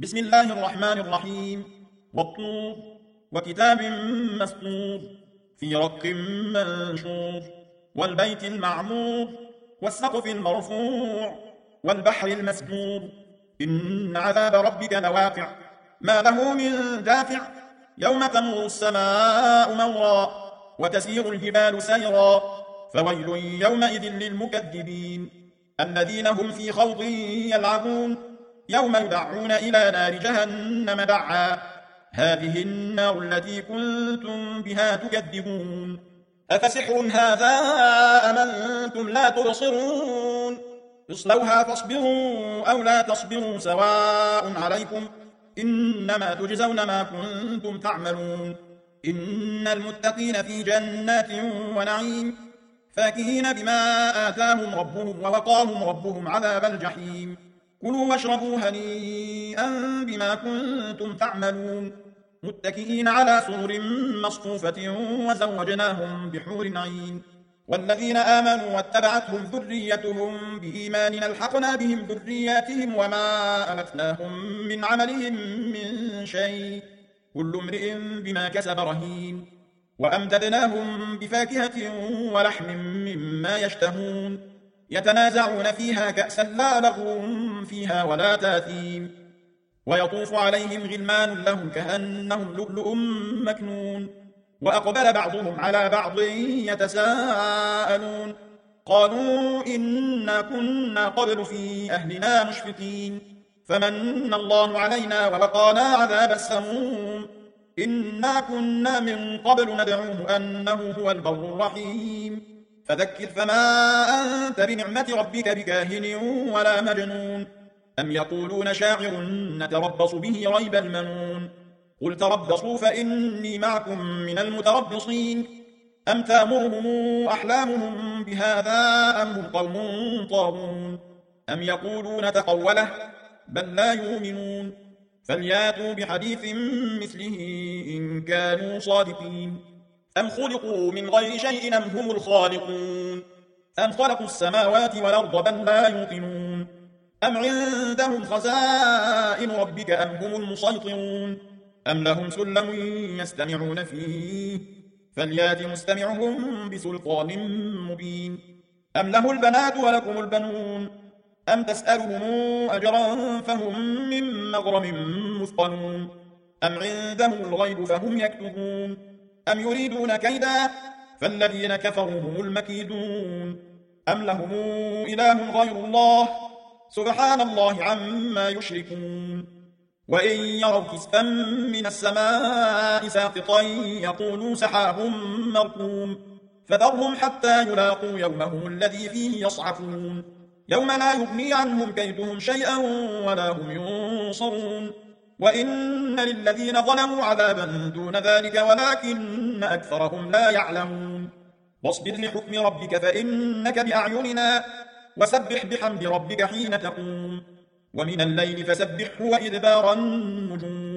بسم الله الرحمن الرحيم والطور وكتاب مسطور في رق منشور والبيت المعمور والسقف المرفوع والبحر المسجور إن عذاب ربك لواقع ما له من دافع يوم تمر السماء مورا وتسير الجبال سيرا فويل يومئذ للمكذبين الذين هم في خوض يلعبون يوم يدعون إلى نار جهنم دعا هذه النار التي كنتم بها تكذبون أفسحر هذا أم أنتم لا تبصرون اصلوها فاصبروا أو لا تصبروا سواء عليكم إنما تجزون ما كنتم تعملون إن المتقين في جنات ونعيم فاكهين بما آتاهم ربهم ووقاهم ربهم عذاب الجحيم كلوا واشربوا هنيئا بما كنتم تعملون متكئين على سرر مصفوفة وزوجناهم بحور عين والذين آمنوا واتبعتهم ذريتهم بإيمان ألحقنا بهم ذرياتهم وما ألتناهم من عملهم من شيء كل امرئ بما كسب رهين وأمددناهم بفاكهة ولحم مما يشتهون يتنازعون فيها كأسا لا لغو فيها ولا تاثيم ويطوف عليهم غلمان لهم كأنهم لؤلؤ مكنون وأقبل بعضهم على بعض يتساءلون قالوا إنا كنا قبل في أهلنا مشفقين فمن الله علينا ووقانا عذاب السموم إنا كنا من قبل ندعوه أنه هو البر الرحيم فذكر فما أنت بنعمة ربك بكاهن ولا مجنون أم يقولون شاعر نتربص به ريب المنون قل تربصوا فإني معكم من المتربصين أم تأمرهم أحلامهم بهذا أم هم قوم طاغون أم يقولون تقوله بل لا يؤمنون فلياتوا بحديث مثله إن كانوا صادقين أم خلقوا من غير شيء أم هم الخالقون أم خلقوا السماوات والأرض بل لا يوقنون أم عندهم خزائن ربك أم هم المسيطرون أم لهم سلم يستمعون فيه فليات مستمعهم بسلطان مبين أم له البنات ولكم البنون أم تسألهم أجرا فهم من مغرم مثقلون أم عندهم الغيب فهم يكتبون أم يريدون كيدا فالذين كفروا هم المكيدون أم لهم إله غير الله سبحان الله عما يشركون وإن يروا كسفا من السماء ساقطا يقولوا سحاب مركوم فذرهم حتى يلاقوا يومهم الذي فيه يصعقون يوم لا يغني عنهم كيدهم شيئا ولا هم ينصرون وإن للذين ظلموا عذابا دون ذلك ولكن أكثرهم لا يعلمون واصبر لحكم ربك فإنك بأعيننا وسبح بحمد ربك حين تقوم ومن الليل فسبحه وإدبار النجوم